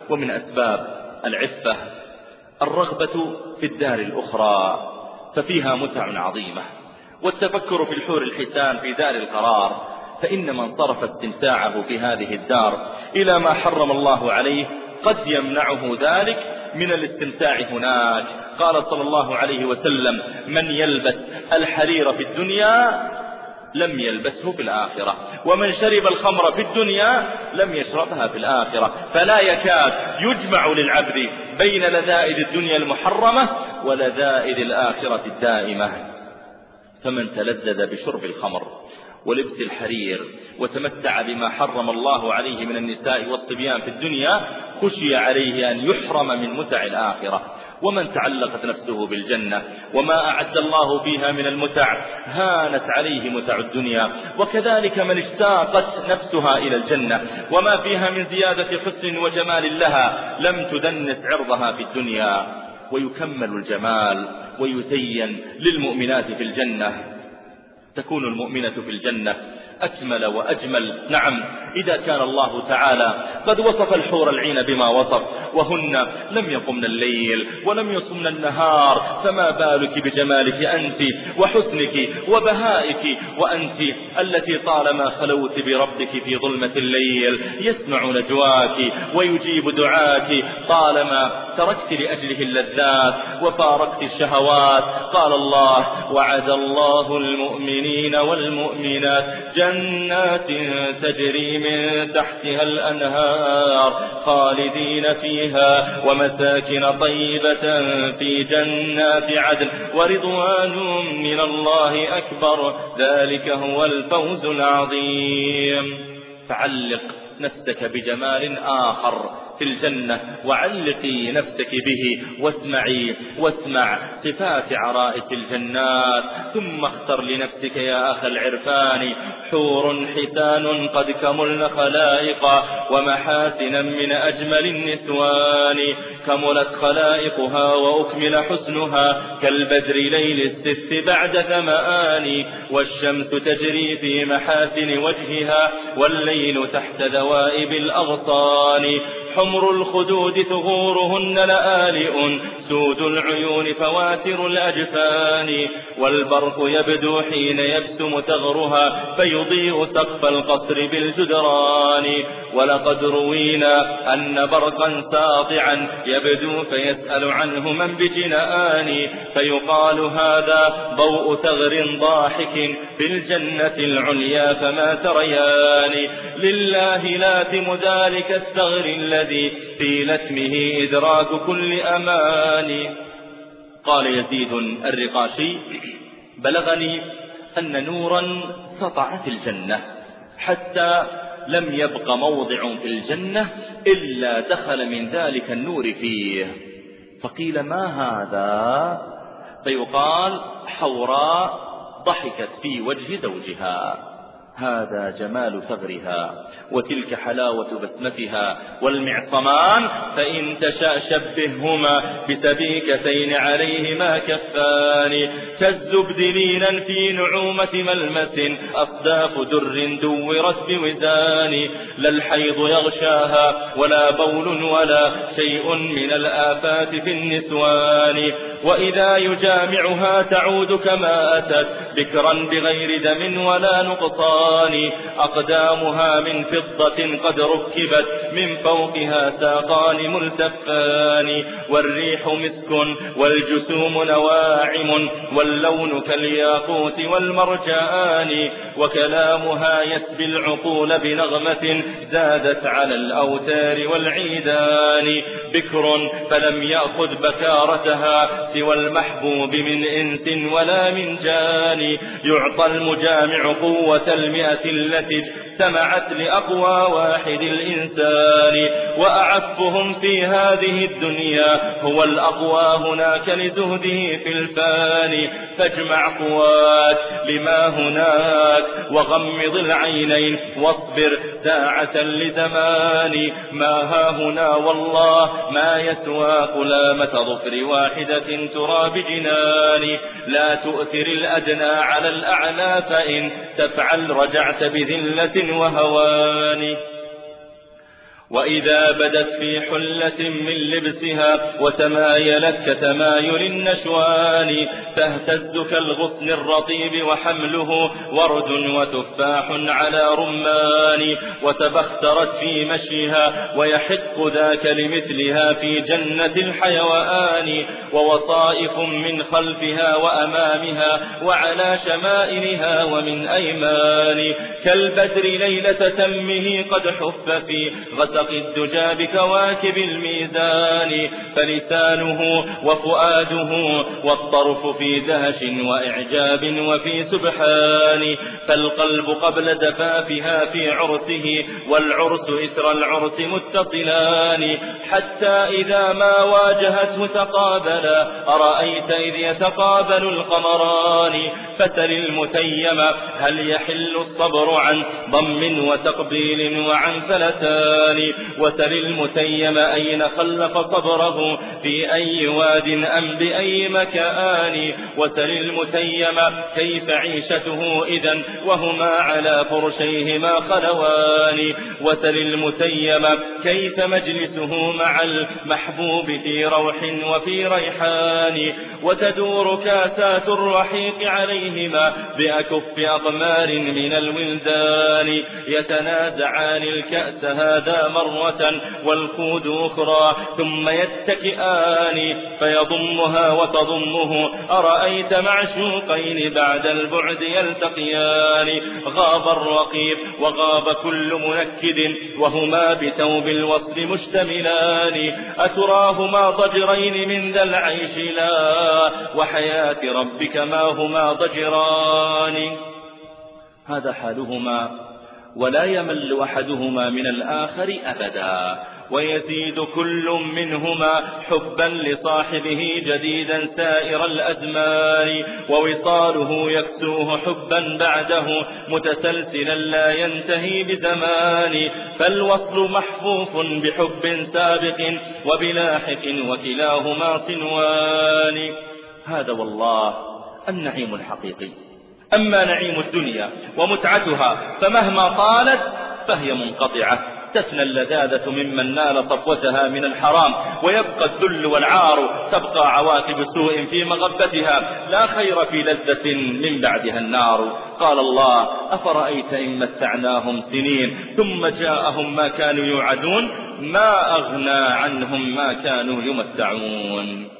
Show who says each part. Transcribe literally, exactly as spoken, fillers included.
Speaker 1: ومن أسباب العفة الرغبة في الدار الأخرى، ففيها متع عظيمة، والتفكر في الحور الحسان في دار القرار، فإن من صرف استمتاعه في هذه الدار إلى ما حرم الله عليه قد يمنعه ذلك من الاستمتاع هناك. قال صلى الله عليه وسلم: من يلبس الحرير في الدنيا لم يلبسه في الآخرة، ومن شرب الخمر في الدنيا لم يشربها في الآخرة. فلا يكاد يجمع للعبد بين لذائذ الدنيا المحرمة ولذائذ الآخرة الدائمة. فمن تلذذ بشرب الخمر ولبس الحرير وتمتع بما حرم الله عليه من النساء والصبيان في الدنيا خشي عليه أن يحرم من متع الآخرة. ومن تعلقت نفسه بالجنة وما أعد الله فيها من المتع هانت عليه متع الدنيا. وكذلك من اشتاقت نفسها إلى الجنة وما فيها من زيادة حسن وجمال لها لم تدنس عرضها في الدنيا. ويكمل الجمال ويزين للمؤمنات في الجنة، تكون المؤمنة في الجنة أكمل وأجمل. نعم، إذا كان الله تعالى قد وصف الحور العين بما وصف، وهن لم يقمن الليل ولم يصمن النهار، فما بالك بجمالك أنت وحسنك وبهائك، وأنت التي طالما خلوت بربك في ظلمة الليل يسمع نجواك ويجيب دعاك، طالما تركت لأجله اللذات وفارقت الشهوات. قال الله: وعد الله المؤمنين والمؤمنات جنات تجري من تحتها الأنهار خالدين فيها ومساكن طيبة في جنات عدن ورضوان من الله أكبر، ذلك هو الفوز العظيم. فعلق نفسك بجمال آخر في الجنة، وعلقي نفسك به واسمعي واسمع صفات عرائس الجنات. ثم اختر لنفسك يا أخ العرفان حور حسان قد كملن خلائقا ومحاسنا من أجمل النسوان، كملت خلائقها وأكمل حسنها كالبدر ليل الست بعد ثمان، والشمس تجري في محاسن وجهها والليل تحت ذوائب الأغصان، حمر الخدود ثغورهن لآلئ سود العيون فواتر الأجفان، والبرق يبدو حين يبسم ثغرها فيضيء سقف القصر بالجدران، ولقد روينا أن برقا ساطعا يبدو فيسأل عنه من بجنآن، فيقال هذا ضوء ثغر ضاحك في الجنة العليا فما تريان، لله لاتم ذلك الثغر الذي في لتمه إدراك كل أمان. قال يزيد الرقاشي: بلغني أن نورا سطع في الجنة حتى لم يبق موضع في الجنة إلا دخل من ذلك النور فيه، فقيل: ما هذا؟ فيقال: حوراء ضحكت في وجه زوجها، هذا جمال ثغرها وتلك حلاوة بسمتها، والمعصمان فإن تشاء شبههما بسبيكتين عليهما كفان، كالزبد لينا في نعومة ملمس أصداف در دورت بوزان، لا الحيض يغشاها ولا بول ولا شيء من الآفات في النسوان، وإذا يجامعها تعود كما أتت بكرا بغير دم ولا نقصان، أقدامها من فضة قد ركبت من فوقها ساقان ملتفان، والريح مسك والجسوم نواعم واللون كالياقوت والمرجان، وكلامها يسبي العقول بنغمة زادت على الأوتار والعيدان، بكر فلم يأخذ بكارتها سوى المحبوب من إنس ولا من جان، يعطى المجامع قوة المئة التي اجتمعت لأقوى واحد الإنسان، وأعفهم في هذه الدنيا هو الأقوى هناك لزهده في الفاني، فاجمع قواك لما هناك وغمض العينين واصبر ساعة لزمان، ما ها هنا والله ما يسوى قلامة ظفر واحدة ترى بجنان، لا تؤثر الأدنى على الأعلى فإن تفعل رجعت بذلة وهوان. وإذا بدت في حلة من لبسها وتمايلت كتمايل النشوان تهتز كالغصن الرطيب وحمله ورد وتفاح على رمان وتبخترت في مشيها ويحق ذاك لمثلها في جنة الحيوان ووصائف من خلفها وأمامها وعلى شمائلها ومن أيمان كالبدر ليلة تمه قد حف في غسق الدجى بكواكب الميزان فلسانه وفؤاده والطرف في دهش وإعجاب وفي سبحان فالقلب قبل دفافها في عرسه والعرس إثر العرس متصلان حتى إذا ما واجهته تقابلا أرأيت إذ يتقابل القمران فسل المتيم هل يحل الصبر عن ضم وتقبيل وعن فلتان وسل المتيم أين خلف صبره في أي واد أم بأي مكان وسل المتيم كيف عيشته إذن وهما على فرشيهما خلوان وسل المتيم كيف مجلسه مع المحبوب في روح وفي ريحان وتدور كاسات الرحيق عليهما بأكف أقمار من الولدان يتنازعان الكأس هذا مرة والكود أخرى ثم يتكئان فيضمها وتضمه أرأيت معشوقين بعد البعد يلتقيان غاب الرقيب وغاب كل منكد وهما بثوب الوصل مشتملان أتراهما ضجرين من ذا العيش لا وحياة ربك ما هما ضجران هذا حالهما ولا يمل أحدهما من الآخر أبدا ويزيد كل منهما حبا لصاحبه جديدا سائر الأزمان ووصاله يكسوه حبا بعده متسلسلا لا ينتهي بزمان فالوصل محفوف بحب سابق وبلاحق وكلاهما صنوان هذا والله النعيم الحقيقي أما نعيم الدنيا ومتعتها فمهما طالت فهي منقطعة تفنى اللذاذة ممن نال صفوتها من الحرام ويبقى الذل والعار تبقى عواقب سوء في مغبتها لا خير في لذة من بعدها النار قال الله أفرأيت إن متعناهم سنين ثم جاءهم ما كانوا يوعدون ما أغنى عنهم ما كانوا يمتعون